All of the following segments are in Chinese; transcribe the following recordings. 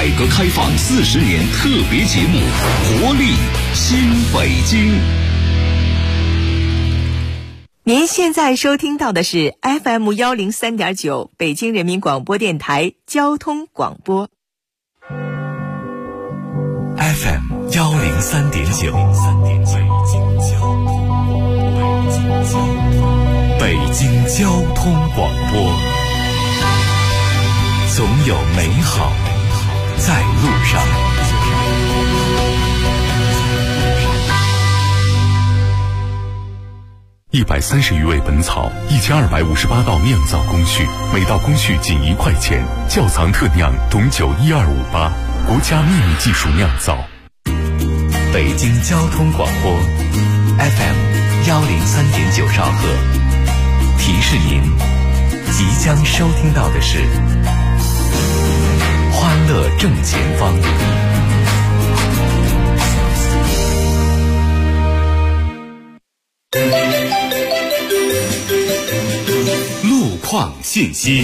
改革开放40年特别节目《活力新北京》。 您现在收听到的是 FM103.9 北京人民广播电台交通广播。 FM103.9 北京交通广播，总有美好在路上。130余味本草，1258道酿造工序，每道工序仅1块钱。窖藏特酿董酒1258，国家秘密技术酿造。北京交通广播 FM103.9兆赫，提示您即将收听到的是欢乐正前方。路况信息。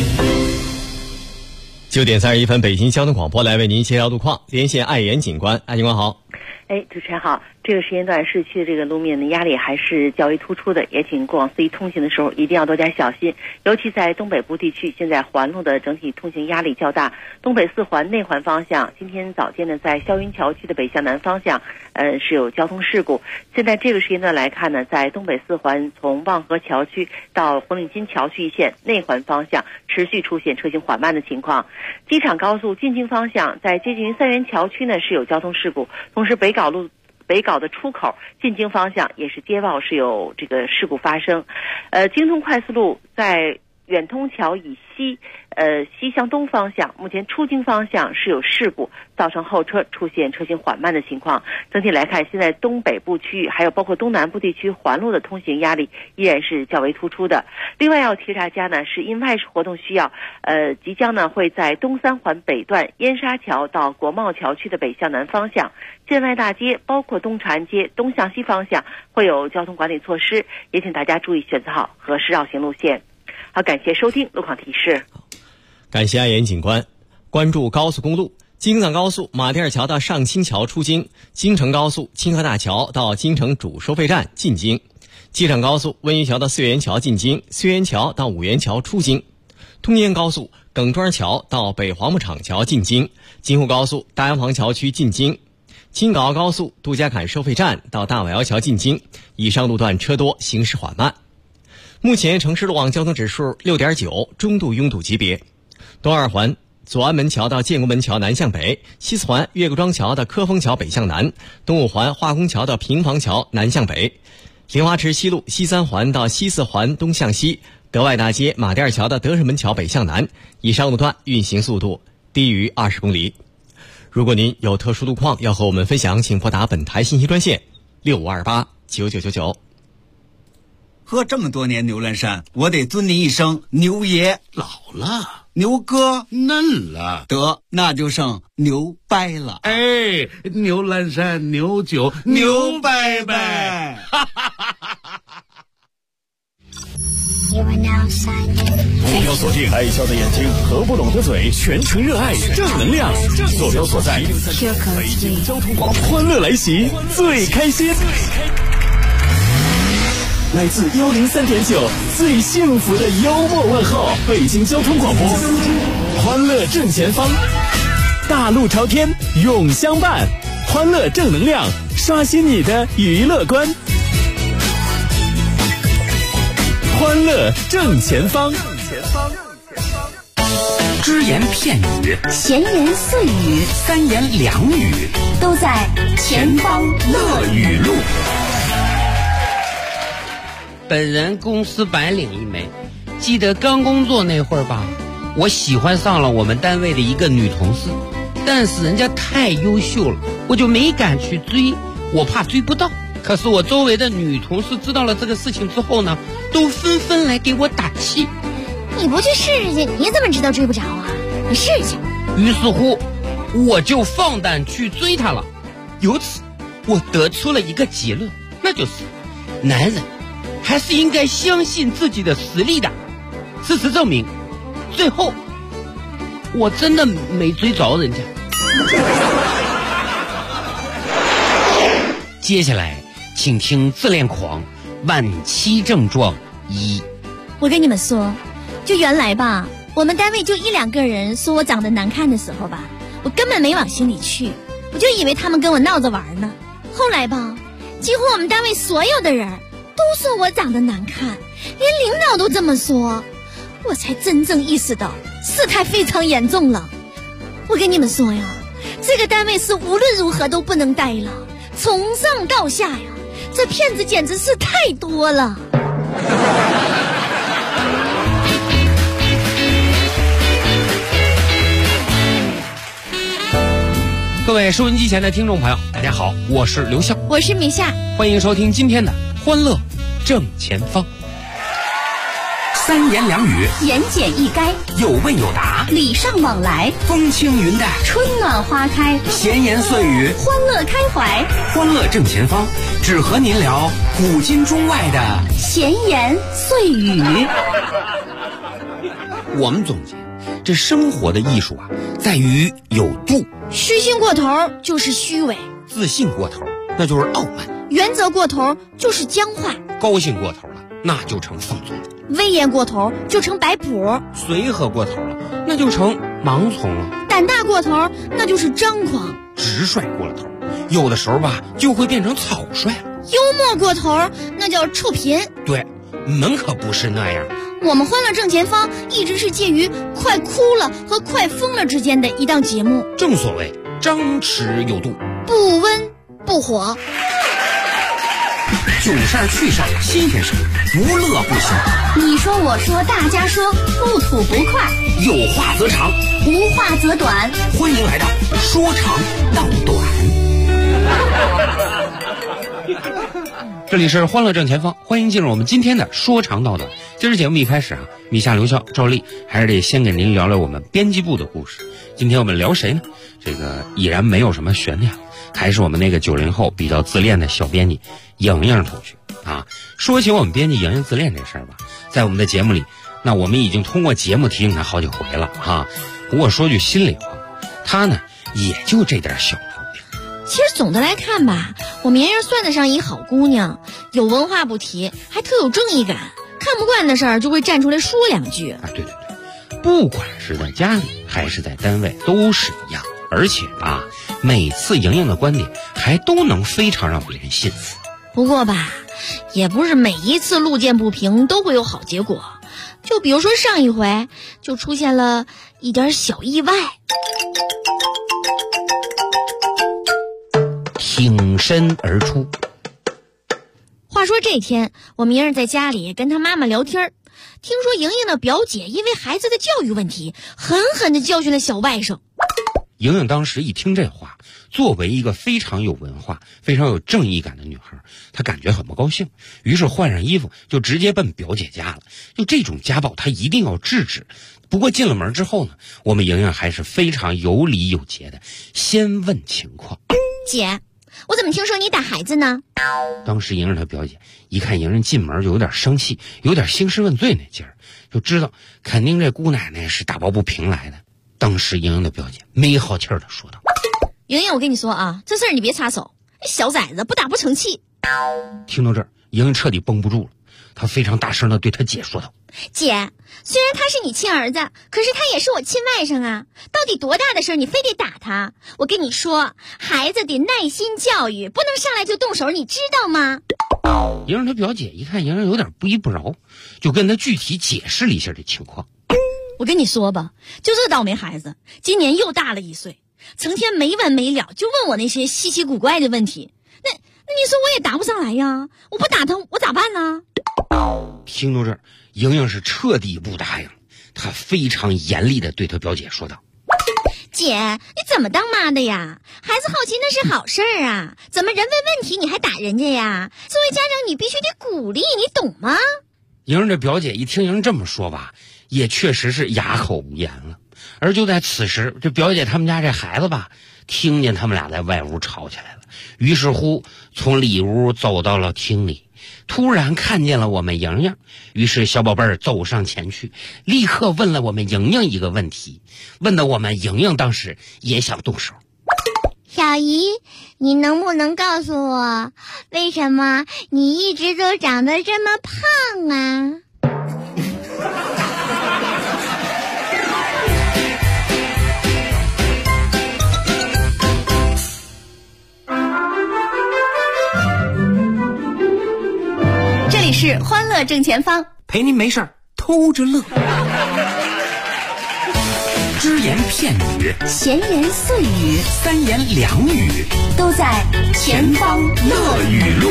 9点31分，北京交通广播来为您介绍路况，连线艾岩警官。艾警官好。 主持人好。这个时间段市区的这个路面的压力还是较为突出的，也请过往司机通行的时候一定要多加小心，尤其在东北部地区，现在环路的整体通行压力较大。东北4环内环方向，今天早间呢，在霄云桥区的北向南方向，是有交通事故。现在这个时间段来看呢，在东北4环从望河桥区到红领巾桥区一线内环方向持续出现车行缓慢的情况。机场高速进京方向，在接近于三元桥区呢是有交通事故，同时北碘的出口进京方向也是街道是有这个事故发生。京通快速路在远通桥以西西向东方向，目前出京方向是有事故，造成后车出现车行缓慢的情况。整体来看，现在东北部区域还有包括东南部地区环路的通行压力依然是较为突出的。另外要提示大家呢，是因外事活动需要，即将呢会在东3环北段燕沙桥到国贸桥区的北向南方向，建外大街包括东长安街东向西方向会有交通管理措施，也请大家注意选择好合适绕行路线。好，感谢收听路况提示。 感谢艾岩警官。关注高速公路，京藏高速马甸尔桥到上清桥出京，京承高速清河大桥到京承主收费站进京，机场高速温榆桥到淬源桥进京，淬源桥到五原桥出京，通燕高速耿庄桥到北黄木厂桥进京，京沪高速大洋坊桥区进京，京港澳高速杜家坎收费站到大瓦窑桥进京，以上路段车多，行驶缓慢。目前城市路网交通指数 6.9， 中度拥堵级别。东2环左安门桥到建国门桥南向北，西4环岳各庄桥到科丰桥北向南，东5环化工桥到平房桥南向北，莲花池西路西3环到西4环东向西，德外大街马甸尔桥到德胜门桥北向南，以上路段运行速度低于20公里。如果您有特殊路况要和我们分享，请拨打本台信息专线65289999。 喝这么多年牛栏山，我得尊您一声牛爷。 老了， 牛哥嫩了， 得那就剩牛掰了。 哎，牛栏山牛酒牛掰掰。 目标锁定爱笑的眼睛和不拢的嘴，全程热爱正能量。坐标所在北京交通广播，欢乐来袭，最开心。来自103.9最幸福的幽默问候，北京交通广播，欢乐正前方，大路朝天永相伴，欢乐正能量，刷新你的娱乐观，欢乐正前方。 只言片语，闲言碎语，三言两语，都在前方乐语录。 本人公司白领一枚，记得刚工作那会儿吧，我喜欢上了我们单位的一个女同事，但是人家太优秀了，我就没敢去追，我怕追不到。可是我周围的女同事知道了这个事情之后呢，都纷纷来给我打气。 你不去试试，你怎么知道追不着啊？你试试。 于是乎，我就放胆去追她了。由此，我得出了一个结论，那就是男人还是应该相信自己的实力的。事实证明，最后我真的没追着人家。 接下来请听自恋狂晚期症状1。 我跟你们说，就原来吧，我们单位就1、2个人说我长得难看的时候吧，我根本没往心里去，我就以为他们跟我闹着玩呢。后来吧，几乎我们单位所有的人都说我长得难看，连领导都这么说，我才真正意识到事态非常严重了。我跟你们说呀，这个单位是无论如何都不能待了，从上到下呀，这骗子简直是太多了。 各位收音机前的听众朋友，大家好，我是刘笑， 我是米夏， 欢迎收听今天的欢乐正前方。 三言两语， 言简意赅， 有问有答， 礼尚往来， 风轻云淡， 春暖花开， 闲言碎语， 欢乐开怀。 欢乐正前方，只和您聊古今中外的闲言碎语。 我们总结，这生活的艺术啊，在于有度。 虚心过头就是虚伪， 自信过头那就是傲慢， 原则过头就是僵化， 高兴过头了那就成放纵了， 威严过头就成摆谱， 随和过头了那就成盲从了， 胆大过头那就是张狂， 直率过了头有的时候吧就会变成草率了， 幽默过头那叫臭贫。 对，们可不是那样。 我们欢乐正前方一直是介于快哭了和快疯了之间的一档节目， 正所谓张弛有度， 不温不火， 囧事儿趣事儿新鲜事儿，无乐不行。 你说我说大家说，不吐不快， 有话则长， 无话则短。 欢迎来到说长道短。 这里是欢乐正前方，欢迎进入我们今天的说长道短。今儿节目一开始啊，米夏、刘笑、赵丽还是得先给您聊聊我们编辑部的故事。今天我们聊谁呢？这个已然没有什么悬念，还是我们那个90后比较自恋的小编辑莹莹同学啊。说起我们编辑莹莹自恋这事儿吧，在我们的节目里，那我们已经通过节目提醒她好几回了哈。不过说句心里话，她呢也就这点小毛病。 其实总的来看吧，我们莹莹算得上一好姑娘，有文化不提，还特有正义感，看不惯的事儿就会站出来说两句啊。对对对，不管是在家里还是在单位都是一样，而且吧，每次莹莹的观点还都能非常让别人信服。 不过吧，也不是每一次路见不平都会有好结果，就比如说上一回就出现了一点小意外。 挺身而出。 话说这天，我们莹莹在家里跟她妈妈聊天，听说莹莹的表姐因为孩子的教育问题，狠狠地教训了小外甥。 莹莹当时一听这话，作为一个非常有文化、非常有正义感的女孩，她感觉很不高兴，于是换上衣服就直接奔表姐家了。就这种家暴，她一定要制止。不过进了门之后呢，我们莹莹还是非常有礼有节的，先问情况。 姐，我怎么听说你打孩子呢？ 当时莹莹她表姐一看莹莹进门就有点生气，有点兴师问罪那劲儿，就知道肯定这姑奶奶是打抱不平来的。当时莹莹的表姐没好气儿的说道： 莹莹，我跟你说啊，这事儿你别插手，小崽子不打不成器。 听到这儿，莹莹彻底绷不住了，她非常大声的对她姐说道： 姐，虽然他是你亲儿子，可是他也是我亲外甥啊，到底多大的事儿你非得打他？我跟你说，孩子得耐心教育，不能上来就动手，你知道吗？ 莹莹她表姐一看莹莹有点不依不饶，就跟她具体解释了一下这情况。 我跟你说吧，就这倒霉孩子，今年又大了1岁，成天没完没了就问我那些稀奇古怪的问题。那你说我也答不上来呀，我不打他我咋办呢？ 听到这儿，莹莹是彻底不答应，她非常严厉地对她表姐说道： 姐，你怎么当妈的呀？孩子好奇那是好事儿啊，怎么人问问题你还打人家呀？作为家长你必须得鼓励，你懂吗？ 莹莹这表姐一听莹莹这么说吧，也确实是哑口无言了。而就在此时，这表姐他们家这孩子吧，听见他们俩在外屋吵起来了，于是乎从里屋走到了厅里，突然看见了我们莹莹，于是小宝贝儿走上前去，立刻问了我们莹莹一个问题，问得我们莹莹当时也想动手。 小姨，你能不能告诉我，为什么你一直都长得这么胖啊？ 这里是欢乐正前方， 陪您没事儿偷着乐。只言片语， 闲言碎语， 三言两语， 都在前方乐语录。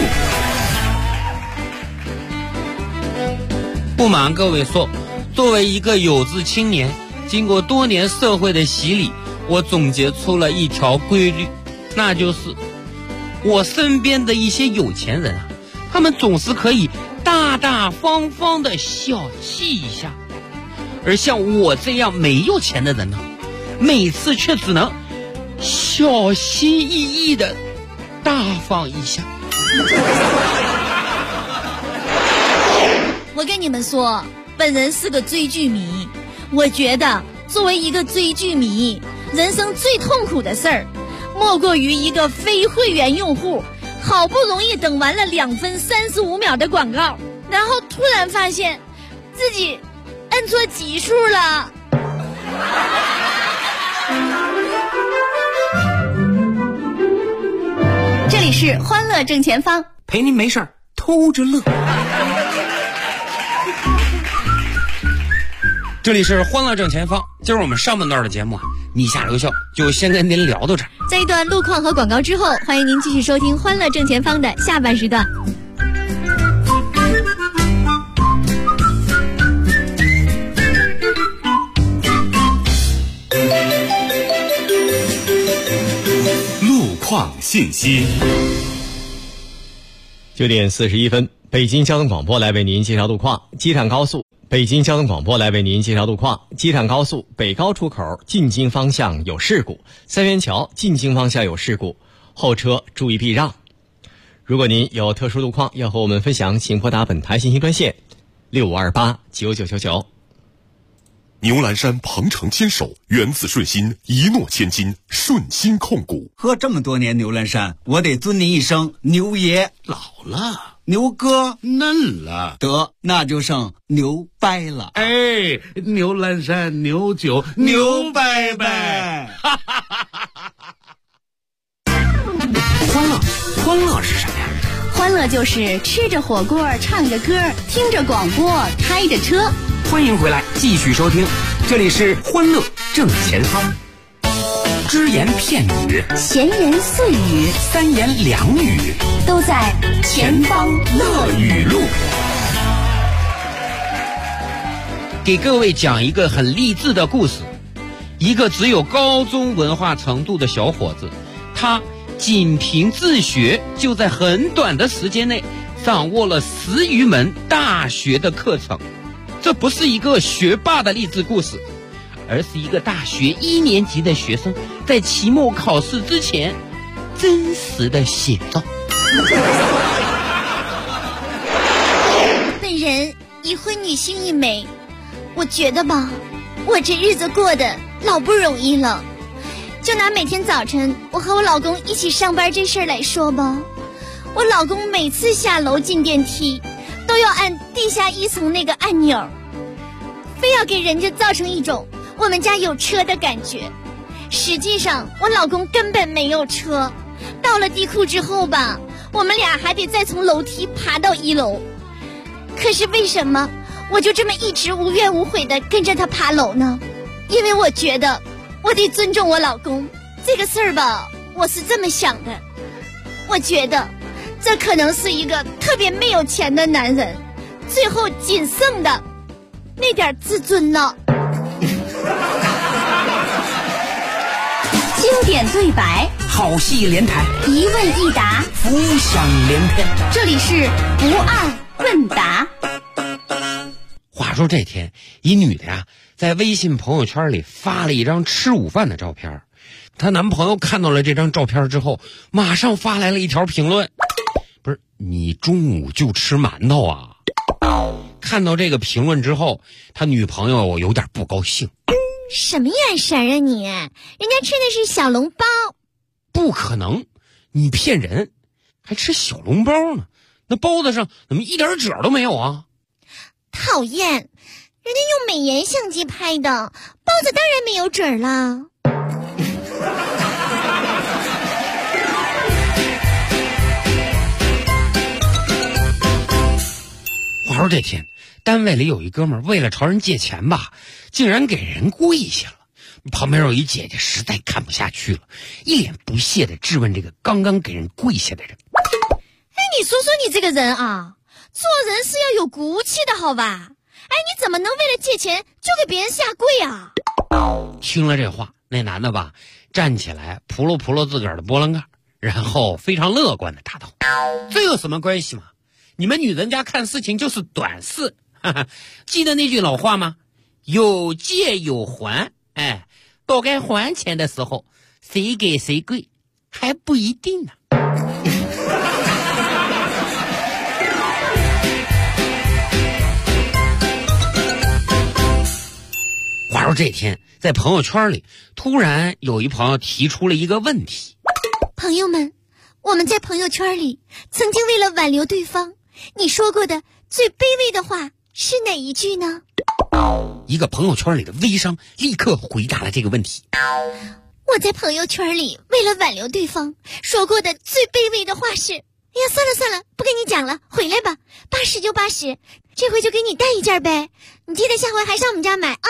不瞒各位说，作为一个有志青年，经过多年社会的洗礼，我总结出了一条规律，那就是我身边的一些有钱人啊，他们总是可以大大方方的小气一下，而像我这样没有钱的人呢，每次却只能小心翼翼的大方一下。 我跟你们说，本人是个追剧迷，我觉得作为一个追剧迷，人生最痛苦的事儿，莫过于一个非会员用户好不容易等完了2分35秒的广告，然后突然发现自己摁错级数了。 这里是欢乐正前方， 陪您没事儿偷着乐。 这里是欢乐正前方，今儿我们上半段的节目啊，你下留校就先跟您聊到这儿。 在一段路况和广告之后，欢迎您继续收听欢乐正前方的下半时段。 路况信息。 9点41分，北京交通广播来为您介绍路况。机场高速，北京交通广播来为您介绍路况。机场高速北高出口进京方向有事故，三元桥进京方向有事故，后车注意避让。如果您有特殊路况要和我们分享，请拨打本台信息专线65289999。 牛栏山鹏程牵手，源自顺心，一诺千金，顺心控股。 喝这么多年牛栏山，我得尊您一声牛爷。 老了， 牛哥嫩了， 得那就剩牛掰了。 哎，牛栏山牛酒牛掰掰。 欢乐是什么呀？ 欢乐就是吃着火锅，唱着歌，听着广播，开着车。 欢迎回来，继续收听，这里是欢乐正前方。只言片语， 闲言碎语， 三言两语， 都在前方乐语录。 给各位讲一个很励志的故事。一个只有高中文化程度的小伙子，他仅凭自学，就在很短的时间内掌握了10余门大学的课程。这不是一个学霸的励志故事，而是一个大学1年级的学生在期末考试之前真实的写照。 本人已婚女性一枚，我觉得吧，我这日子过得老不容易了。就拿每天早晨我和我老公一起上班这事儿来说吧，我老公每次下楼进电梯都要按地下1层那个按钮，非要给人家造成一种我们家有车的感觉。实际上我老公根本没有车，到了地库之后吧，我们俩还得再从楼梯爬到1楼。可是为什么我就这么一直无怨无悔地跟着他爬楼呢？因为我觉得我得尊重我老公。这个事儿吧，我是这么想的，我觉得这可能是一个特别没有钱的男人最后仅剩的那点自尊呢。 经典对白， 好戏连台， 一问一答， 浮想联翩。 这里是不二问答。 话说这天，一女的呀，在微信朋友圈里发了一张吃午饭的照片。她男朋友看到了这张照片之后，马上发来了一条评论：不是你中午就吃馒头啊？看到这个评论之后，他女朋友有点不高兴。 什么眼神啊你？人家吃的是小笼包， 不可能，你骗人，还吃小笼包呢，那包子上怎么一点褶都没有啊？ 讨厌，人家用美颜相机拍的，包子当然没有褶了。 话说这天，单位里有一哥们儿为了朝人借钱吧，竟然给人跪下了。旁边有一姐姐实在看不下去了，一脸不屑地质问这个刚刚给人跪下的人： 你说说你这个人啊，做人是要有骨气的好吧？你怎么能为了借钱就给别人下跪啊？ 听了这话，那男的吧站起来扑噜扑噜自个儿的波棱盖，然后非常乐观地答道：这有什么关系嘛？你们女人家看事情就是短视，哈哈，记得那句老话吗？有借有还，到该还钱的时候，谁给谁跪还不一定呢。话说这天，在朋友圈里，突然有一朋友提出了一个问题： 朋友们，我们在朋友圈里曾经为了挽留对方，你说过的最卑微的话是哪一句呢？ 一个朋友圈里的微商立刻回答了这个问题： 我在朋友圈里为了挽留对方说过的最卑微的话是，哎呀，算了，不跟你讲了，回来吧，80就80，这回就给你带一件呗，你记得下回还上我们家买啊。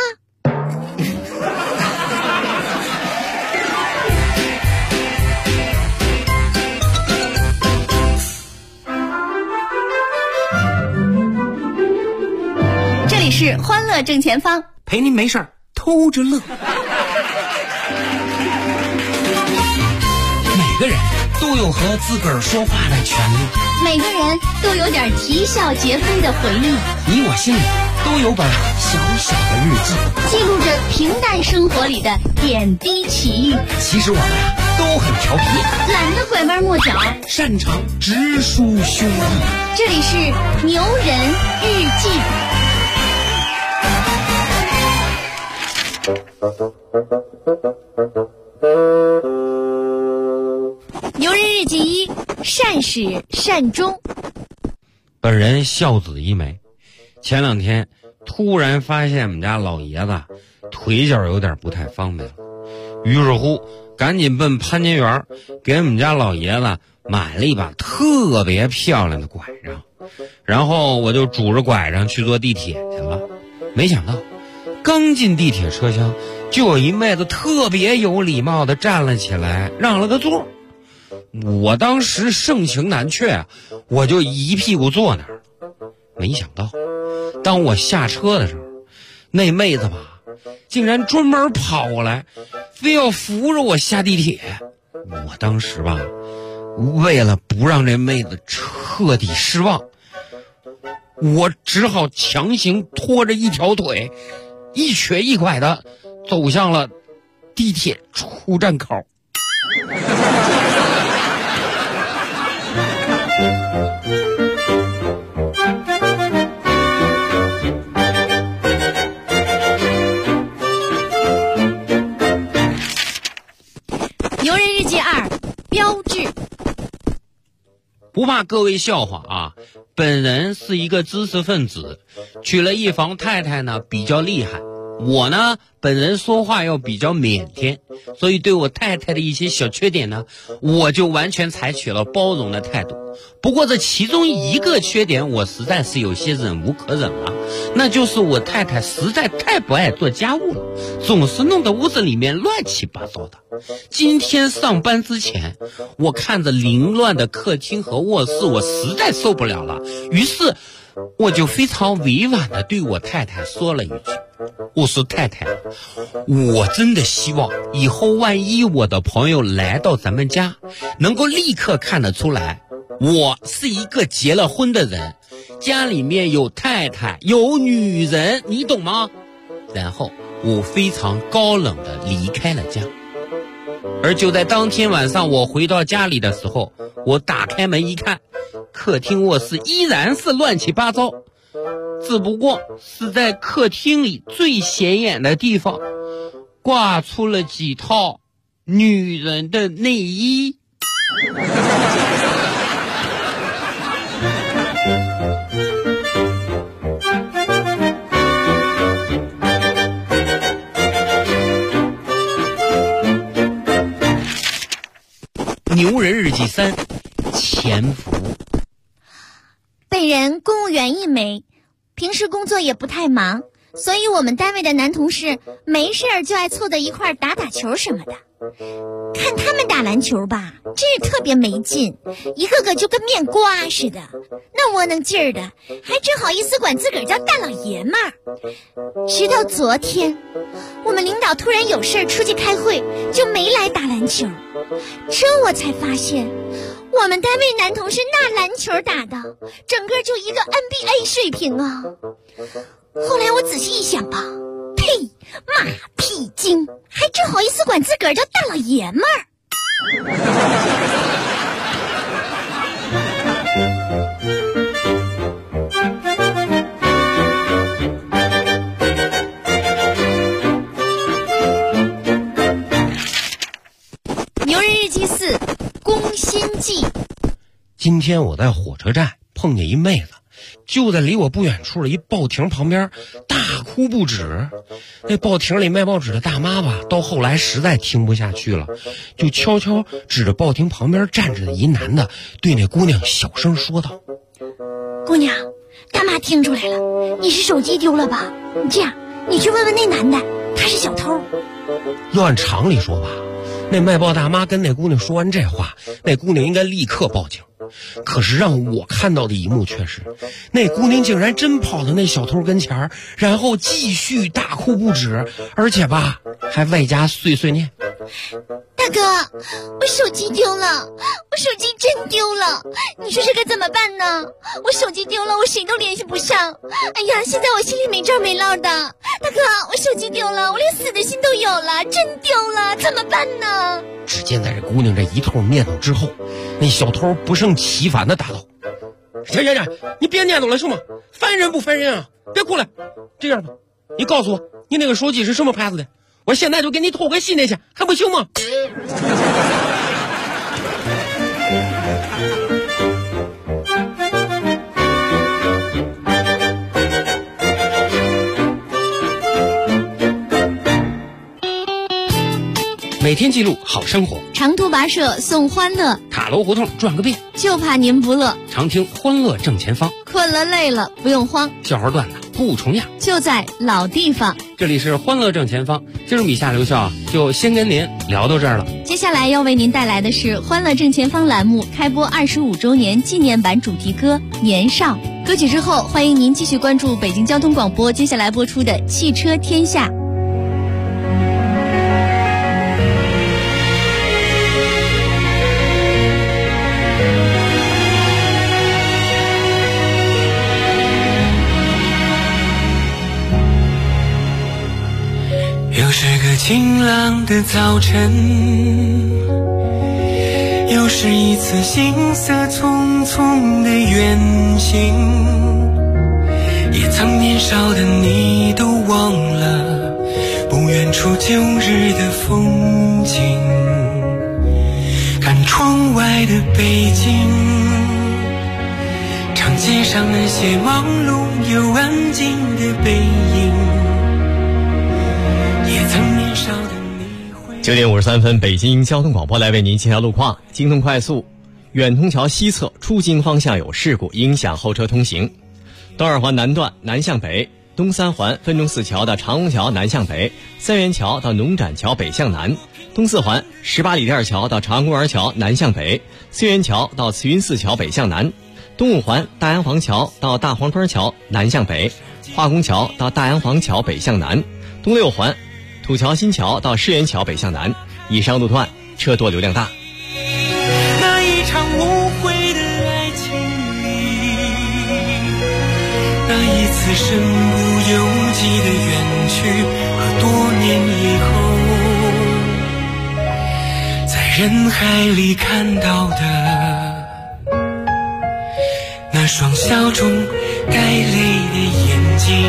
这里是欢乐正前方， 陪您没事儿偷着乐。每个人都有和自个儿说话的权利， 每个人都有点啼笑皆非的回忆， 你我心里都有本小小的日记， 记录着平淡生活里的点滴奇遇。 其实我们都很调皮， 懒得拐弯抹角， 擅长直抒胸臆。 这里是牛人日记。牛人日记1：善始善终。 本人孝子一枚，前2天突然发现我们家老爷子腿脚有点不太方便了，于是乎赶紧奔潘家园给我们家老爷子买了一把特别漂亮的拐杖，然后我就拄着拐杖去坐地铁去了。没想到刚进地铁车厢，就有一妹子特别有礼貌地站了起来，让了个座。我当时盛情难却啊，我就一屁股坐那儿。没想到当我下车的时候，那妹子吧竟然专门跑过来，非要扶着我下地铁。我当时吧为了不让这妹子彻底失望，我只好强行拖着一条腿，一瘸一拐的走向了地铁出站口。 牛人日记2：标志。 不怕各位笑话啊，本人是一个知识分子，娶了一房太太呢比较厉害。我呢本人说话要比较腼腆，所以对我太太的一些小缺点呢，我就完全采取了包容的态度。不过这其中一个缺点我实在是有些忍无可忍了，那就是我太太实在太不爱做家务了，总是弄得屋子里面乱七八糟的。今天上班之前，我看着凌乱的客厅和卧室，我实在受不了了，于是我就非常委婉地对我太太说了一句，我说太太，我真的希望以后万一我的朋友来到咱们家，能够立刻看得出来我是一个结了婚的人，家里面有太太有女人，你懂吗？然后我非常高冷地离开了家。而就在当天晚上我回到家里的时候，我打开门一看，客厅卧室依然是乱七八糟，只不过是在客厅里最显眼的地方挂出了几套女人的内衣。牛人日记3，潜伏。 本人公务员一枚，平时工作也不太忙，所以我们单位的男同事没事儿就爱凑在一块儿打打球什么的。看他们打篮球吧，真是特别没劲，一个个就跟面瓜似的，那窝囊劲儿的，还真好意思管自个儿叫大老爷们儿。直到昨天，我们领导突然有事儿出去开会，就没来打篮球。这我才发现，我们单位男同事那篮球打的，整个就一个 NBA 水平啊！后来我仔细一想吧，呸，马屁精，还真好意思管自个儿叫大老爷们儿。牛人日记4，攻心计。 今天我在火车站碰见一妹子，就在离我不远处的一报亭旁边大哭不止。那报亭里卖报纸的大妈吧，到后来实在听不下去了，就悄悄指着报亭旁边站着的一男的，对那姑娘小声说道： 姑娘，大妈听出来了，你是手机丢了吧？你这样，你去问问那男的，他是小偷。 要按常理说吧，那卖报大妈跟那姑娘说完这话，那姑娘应该立刻报警。可是让我看到的一幕却是，那姑娘竟然真跑到那小偷跟前，然后继续大哭不止，而且吧还外加碎碎念： 大哥，我手机丢了，我手机真丢了，你说这该怎么办呢？我手机丢了，我谁都联系不上，哎呀，现在我心里没着没落的。大哥，我手机丢了，我连死的心都有了，真丢了，怎么办呢？ 只见在这姑娘这一通念叨之后，那小偷不胜其烦的答道：行，你别念叨了行吗？烦人不烦人啊？别哭了，这样吧，你告诉我你那个手机是什么牌子的，我现在就给你偷个新的去，还不行吗？每天记录好生活， 长途跋涉送欢乐， 塔楼胡同转个遍， 就怕您不乐。 常听欢乐正前方， 困了累了不用慌， 笑话段子不重样， 就在老地方。 这里是欢乐正前方，今儿米夏刘笑就先跟您聊到这儿了。 接下来要为您带来的是欢乐正前方栏目开播25周年纪念版主题歌《年少》。歌曲之后，欢迎您继续关注北京交通广播接下来播出的《汽车天下》。 又是个晴朗的早晨，又是一次行色匆匆的远行，也曾年少的你都忘了不远处旧日的风景，看窗外的北京，长街上那些忙碌又安静的背影 9点53分，北京交通广播来为您介绍路况。京通快速远通桥西侧出京方向有事故，影响后车通行。东二环南段南向北，东三环分钟寺桥到长虹桥南向北，三元桥到农展桥北向南，东四环18里店桥到长安公园桥南向北，四元桥到慈云寺桥北向南，东五环大洋房桥到大黄庄桥南向北，化工桥到大洋房桥北向南，东六环土桥新桥到狮园桥北向南。以上路段车多流量大。 那一场无悔的爱情里，那一次身不由己的远去，和多年以后在人海里看到的那双笑中带泪的眼睛。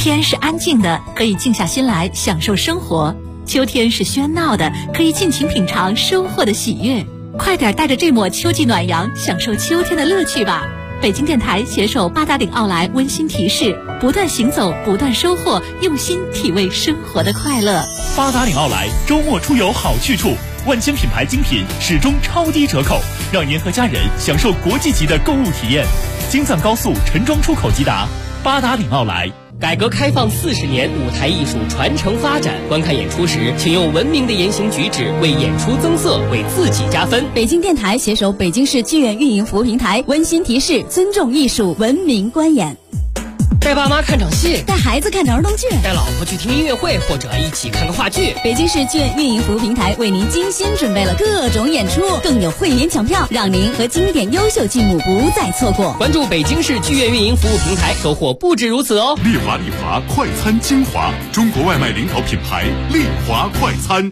天是安静的，可以静下心来享受生活；秋天是喧闹的，可以尽情品尝收获的喜悦。快点带着这抹秋季暖阳，享受秋天的乐趣吧！北京电台携手八达岭奥莱温馨提示：不断行走，不断收获，用心体味生活的快乐。 八达岭奥莱周末出游好去处，万千品牌精品始终超低折扣，让您和家人享受国际级的购物体验。京藏高速陈庄出口即达，八达岭奥莱。 改革开放40年，舞台艺术传承发展。观看演出时，请用文明的言行举止为演出增色，为自己加分。 北京电台携手北京市剧院运营服务平台温馨提示：尊重艺术，文明观演。 带爸妈看场戏， 带孩子看儿童剧， 带老婆去听音乐会，或者一起看个话剧。 北京市剧院运营服务平台为您精心准备了各种演出，更有会员抢票，让您和经典优秀剧目不再错过。 关注北京市剧院运营服务平台，收获不止如此哦！ 丽华快餐精华，中国外卖领导品牌丽华快餐。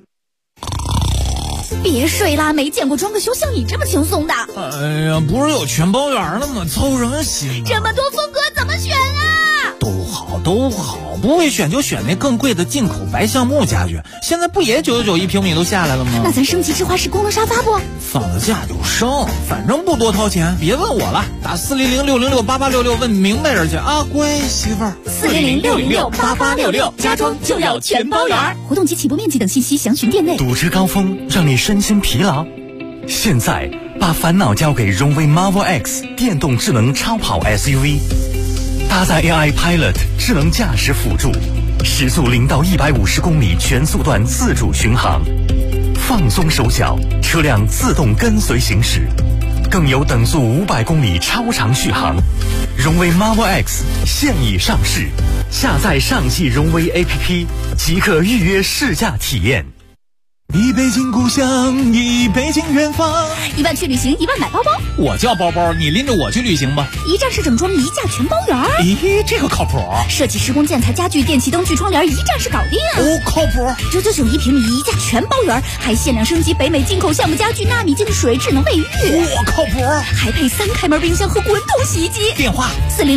别睡啦，没见过装个修像你这么轻松的。 哎呀，不是有全包圆了吗？操什么心啊？ 这么多风格怎么选啊？ 都好，不会选就选那更贵的进口白橡木家具，现在不也991平米都下来了吗？ 那咱升级智华式功能沙发不？ 放了假就升，反正不多掏钱，别问我了，打400-606-8866问明白人去啊，乖媳妇儿。 400-606-8866，家装就要全包圆。活动及起步面积等信息详询店内。 堵车高峰让你身心疲劳，现在把烦恼交给荣威 Marvel X 电动智能超跑 SUV。搭载 AI Pilot 智能驾驶辅助，时速0到150公里全速段自主巡航，放松手脚，车辆自动跟随行驶，更有等速500公里超长续航。荣威 Marvel X 现已上市，下载上汽荣威 APP 即可预约试驾体验。 一北京故乡，一北京远方。 1万去旅行，1万买包包。 我叫包包，你拎着我去旅行吧。 一站式整装，一价全包圆。 咦，这个靠谱。 设计施工建材家具电器灯具窗帘，一站式搞定。 哦，靠谱。 991平米，一价全包圆，还限量升级北美进口橡木家具纳米净水智能卫浴。 我靠谱。 还配3开门冰箱和滚筒洗衣机。 电话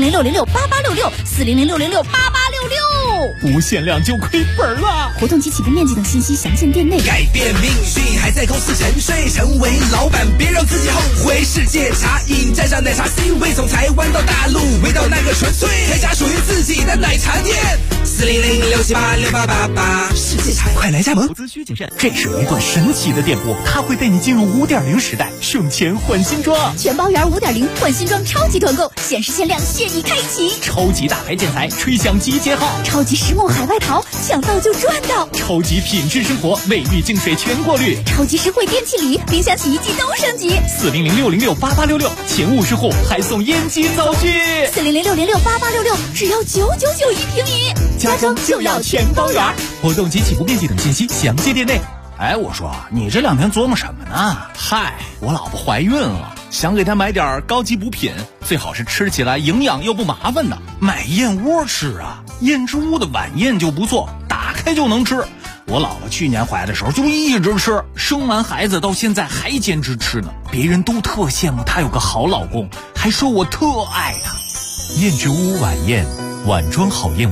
400-606-8866，400-606-8866。 不限量就亏本了。 活动及起步面积等信息详见店内。 改变命运还在公司沉睡，成为老板别让自己后悔。世界茶饮蘸上奶茶 C 位，从台湾到大陆，味道那个纯粹，开家属于自己的奶茶店。400-678-6888，世界茶快来加盟。 投资需谨慎，这是一段神奇的电波，它会带你进入5.0时代，省钱换新装。 全包圆5.0换新装超级团购，限时限量，现已开启。 超级大牌建材，吹响集结号。 超级实木海外淘，抢到就赚到。 超级品质生活，卫浴净水全过滤。 超级实惠电器礼，冰箱洗衣机都升级。 400-606-8866，前50户还送烟机灶具。 400-606-8866，只要991平米， 家装就要全包圆。活动及起步面积等信息详见店内。 哎，我说你这2天琢磨什么呢？ 嗨，我老婆怀孕了，想给她买点高级补品，最好是吃起来营养又不麻烦的。 买燕窝吃啊，燕之屋的晚宴就不错，打开就能吃。我姥姥去年怀的时候就一直吃，生完孩子到现在还坚持吃呢。别人都特羡慕她有个好老公，还说我特爱她。 燕之屋晚宴，晚装好燕